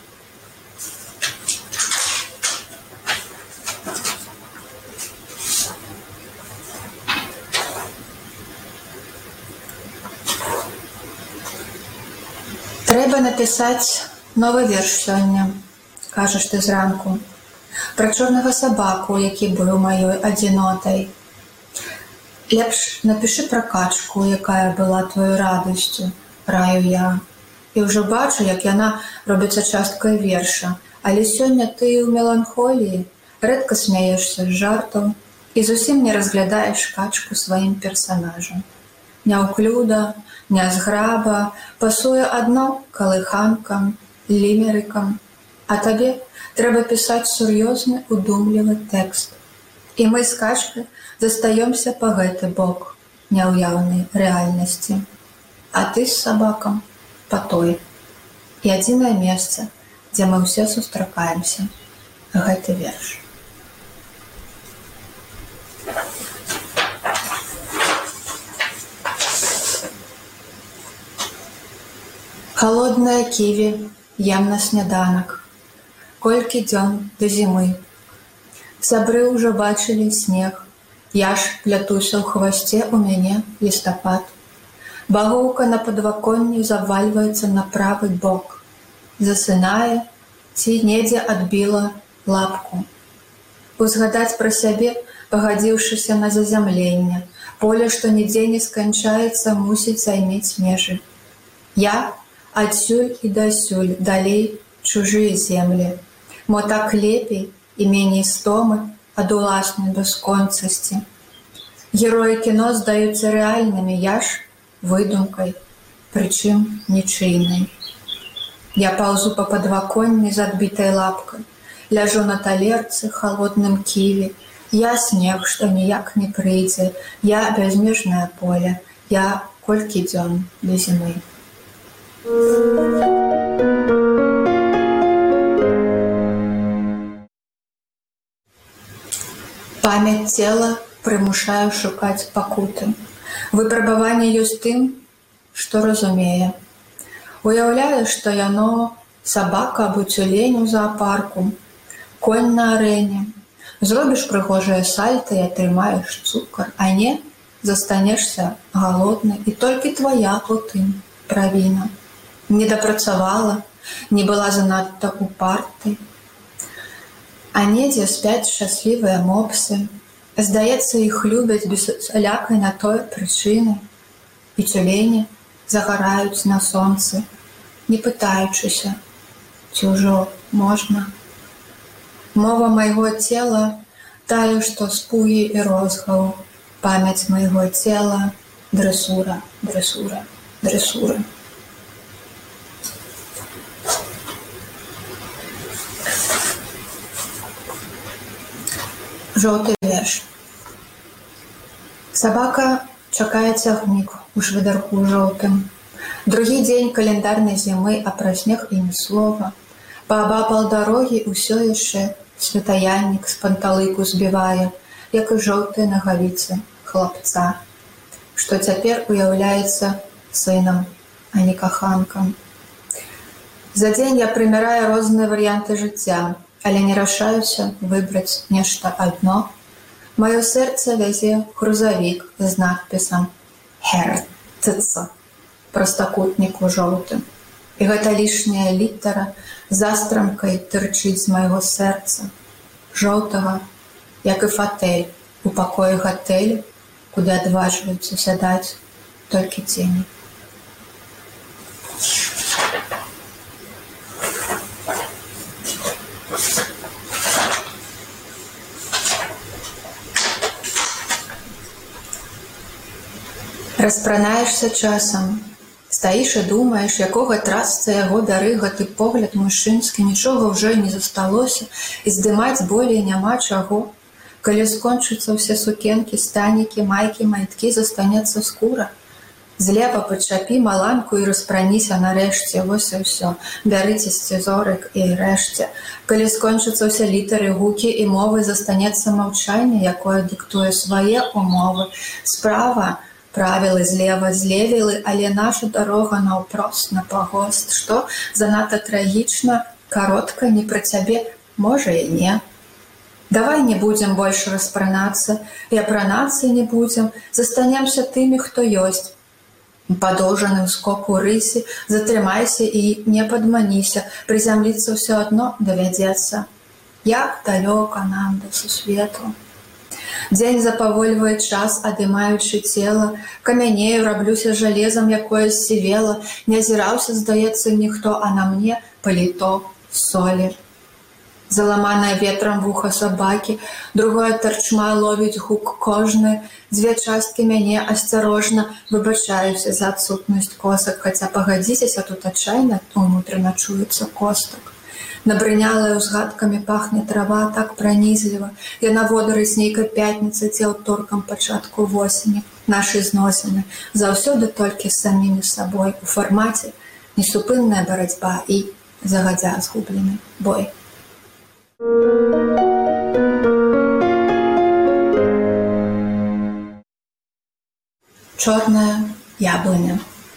Трэба напісаць новы верш сёння, кажаш ты зранку, пра чорнага сабаку, які быў маёй адзінотай. Лепш напішы пра качку, якая была твоёй радасцю, раю я. І ўжо бачу, як яна робіцца часткай верша, але сёння ты ў меланхоліі, рэдка смяешся з жартаў і зусім не разглядаеш качку сваім персанажам. Няўклюда, нязграба, пасуе адно калыханкам, лімерыкам, а табе трэба пісаць сур'ёзны, удумлівы тэкст. І мы з качкай застаёмся па гэты бок няўяўнай рэальнасці. А ты з сабакам па той. І адзінае месца, дзе мы ўсе сустракаемся. Гэты верш. Халоднае ківі ем на сняданак. Колькі дзён да зімы. Сябры ўжо бачылі снег. Я ж плятуся ў хвасце, у мяне лістапад. Багоўка на падваконні завальваецца на правы бок. Засынае, ці недзе адбіла лапку. Узгадаць пра сябе, пагадзіўшыся на зазямленне. Поле, што нідзе не сканчаецца, мусіць займець межы. Я адсюль і дасюль, далей чужыя землі. Мо так лепей і меней стомы ад уласнай бясконцасці. Героі кіно здаюцца рэальнымі, я ж выдумкай, прычым нічыйнай. Я паўзу па падваконні з адбітай лапкай, ляжу на талерцы халодным ківі. Я снег, што ніяк не прыйдзе, я бязмежнае поле, я колькі дзён да зімы. Памяць цела прымушаю шукаць пакуты. Выпрабаванне ёсць тым, што разумее. Уяўляю, што яно сабака або цюлень у заапарку, конь на арэне. Зробіш прыгожае сальта і атрымаеш цукар, а не застанешся галодны, і толькі твая у тым правіна. Не дапрацавала, не была занадта упартай. А недзе спяць шчаслівыя мопсы. Здаецца, іх любяць без усялякай на тое прычыны. І цюлені загараюць на сонцы, не пытаючыся, ці ўжо можна. Мова майго цела тая, што спугі і розгаў. Памяць майго цела — дрэсура, дрэсура, дрэсура. Жоўты верш. Сабака чакае цягнік у швыдарку жоўтым. Другі дзень каляндарнай зімы, а пра снег і ні слова. Паабапал дарогі ўсё яшчэ святаяннік з панталыку збівае, як і жоўтыя нагавіцы хлапца, што цяпер уяўляецца сынам, а не каханкам. За дзень я прымяраю розныя варыянты жыцця, але не рашаюся выбраць нешта адно. Маё сэрца вязе грузавік з надпісам «Херц» прастакутніку жоўтым. І гэта лішняя літара застрамкай тырчыць з майго сэрца, жоўтага, як і фатэль у пакоі гатэлю, куды адважваюцца сядаць толькі цені. Распранаешся часам, стаіш і думаеш, якога трасца яго бярыгаты погляд мужчынскі, нічога ўжо не засталося, і здымаць болей няма чаго. Калі скончыцца ўсе сукенкі, станікі, майкі, майткі, застанецца скура. Злева падчапі маланку і распраніся нарэшце, вось і ўсё. Бярыце сцізорык і рэшце. Калі скончыцца ўсе літары, гукі і мовы, застанецца маўчанне, якое дыктуе свае умовы. Справа правілы, злева злевілы, але наша дарога наўпрост на пагост. Што занадта трагічна, каротка, не пра цябе, можа і не. Давай не будзем больш распранацца, і апранацца не будзем, застанемся тымі, хто ёсць. Падоўжаны ўскок у рысе, затрымайся і не падманіся, прызямліцца ўсё адно давядзецца. Як далёка нам да сусвету. Дзень запавольвае час, адымаючы цела, камянею, раблюся жалезам, якое ссівела, не азіраўся, здаецца, ніхто, а на мне паліто солі. Заламанае ветрам вуха сабакі, другое тарчма ловіць гук кожны, дзве часткі мяне асцярожна выбачаюся за адсутнасць косак, хаця пагадзіцеся, тут адчайна унутрана чуецца костак. Набрынялая ўзгадкамі пахне трава так пранізліва, яна водарыць нейкай пятніцы ці аўторкам пачатку восені. Нашы зносіны заўсёды толькі з самімі сабой у фармаце несупынная барацьба і загадзя згублены бой. Чорная яблыня.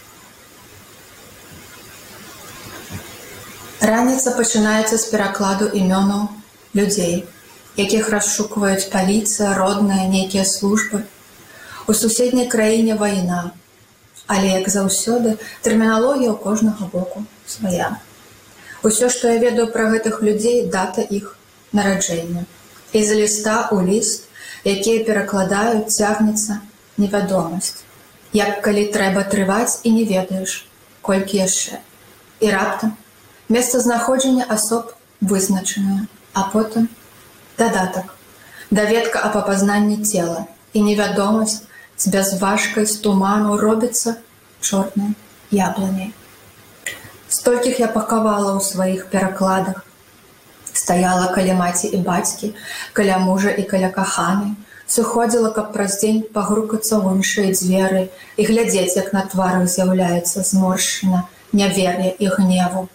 Раніца пачынаецца з перакладу імёнаў людзей, якіх расшукваюць паліцыя, родныя, нейкія службы. У суседняй краіне вайна, але, як заўсёды, тэрміналогія ў кожнага боку свая. Усё, што я ведаю пра гэтых людзей, дата іх нараджэння. І з ліста ў ліст, якія перакладаюць, цягнецца невядомасць. Як калі трэба трываць і не ведаеш, колькі яшчэ. І раптам месцазнаходжанне асоб вызначанае, а потым дадатак, даведка аб апазнанні цела, і невядомасць з бязважкай, з туману робіцца чорнай яблыняй. Столькіх я пахавала ў сваіх перакладах. Стаяла каля маці і бацькі, каля мужа і каля каханай, сыходзіла, каб праз дзень пагрукацца ў іншыя дзверы і глядзець, як на тварах з'яўляецца зморшчына, нявер'я і гневу.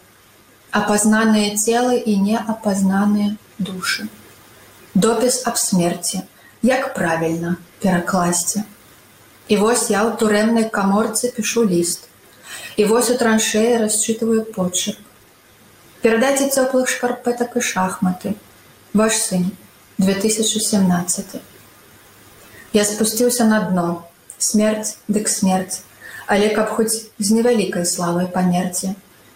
Апазнаныя целы і неапазнаныя душы. Допіс аб смерці, як правільна перакласці. І вось я ў турэмнай каморцы пішу ліст. І вось у траншеі расчытываю почерк. Перадайце цёплых шкарпэтак і шахматы. Ваш сын, 2017. Я спусціўся на дно. Смерць дык смерць, але каб хоць з невялікай славай памерці.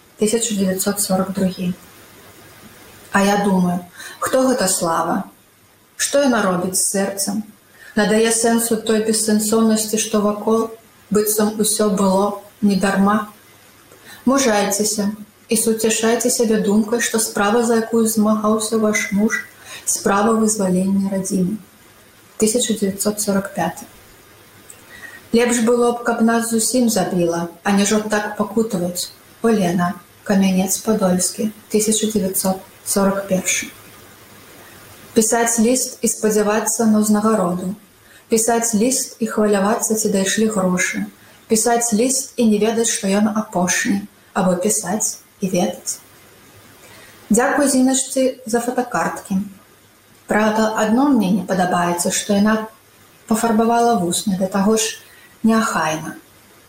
1942. А я думаю, хто гэта слава? Што яна робіць з сэрцам? Надае сэнсу той бессэнсоўнасці, што вакол, быццам усё было недарма. Мужайцеся і суцяшайце сябе думкай, што справа, за якую змагаўся ваш муж, справа вызвалення радзімы. 1945. Лепш было б, каб нас зусім забіла, а не ж от так пакутаваць. Олена, Камянец-Падольскі, 1941. Пісаць ліст і спадзявацца на ўзнагароду. Пісаць ліст і хвалявацца, ці дайшлі грошы. Пісаць ліст і не ведаць, што ён апошні. Або пісаць і ведаць. Дзякуй Зіначцы за фотакарткі. Правда, адно мне не падабаецца, што яна пафарбавала вусны, да таго ж неахайна.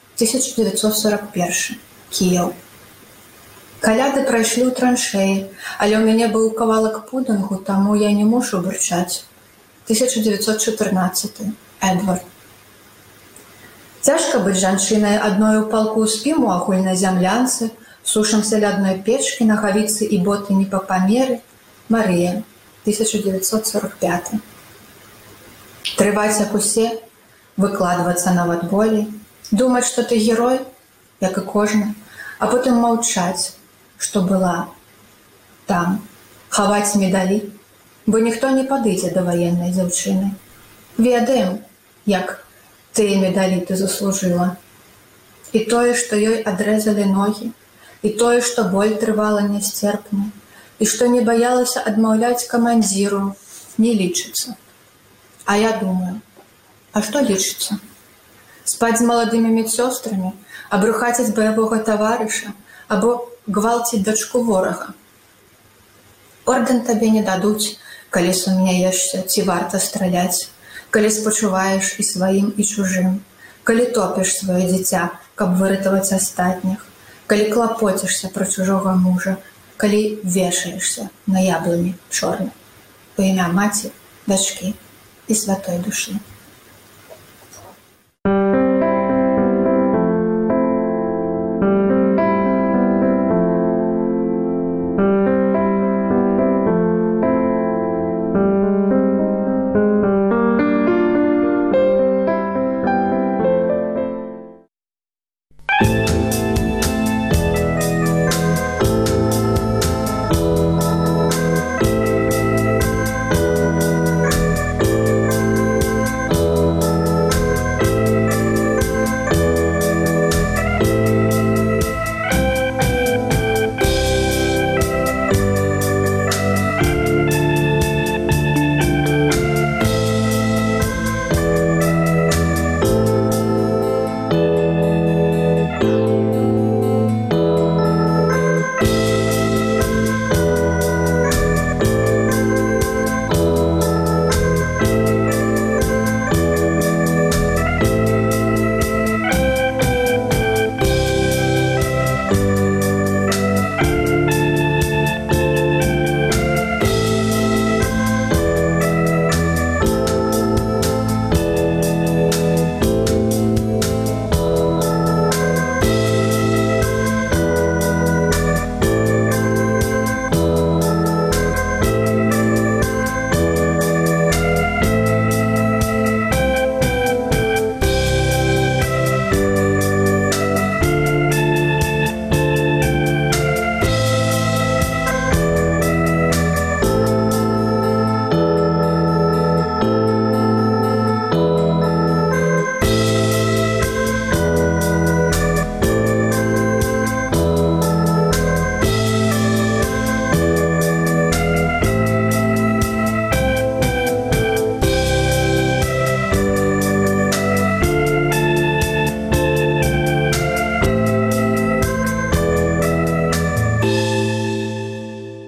1941. Кіеў. Каляды прайшлі ў траншеі, але ў мяне быў кавалак пудынгу, таму я не мушу бурчаць. 1914. Эдвард. Цяжка быць жанчынай адной у палку, спім у агульнай зямлянцы, сушымся ля адной печкі, нагавіцы і боты не па памеры. Марыя, 1945. Трываць як усе, выкладвацца нават болей, думаць, што ты герой, як і кожны, а потым маўчаць, што была там, хаваць медалі, бо ніхто не падыдзе да ваеннай дзяўчыны. Ведаем, як тыя медалі ты заслужыла. І тое, што ёй адрэзалі ногі, і тое, што боль трывала нясцерпна, і што не баялася адмаўляць камандзіру, не лічыцца. А я думаю, а што лічыцца? Спаць з маладымі медсёстрамі, абрухаціць баявога таварыша, або гвалціць дачку ворага. Ордэн табе не дадуць, калі сумняешся, ці варта страляць, калі спачуваеш і сваім, і чужым, калі топіш сваё дзіця, каб выратаваць астатніх, калі клапоцішся пра чужога мужа, калі вешаешся на яблыні чорнай, у імя маці, дачкі і святой душы.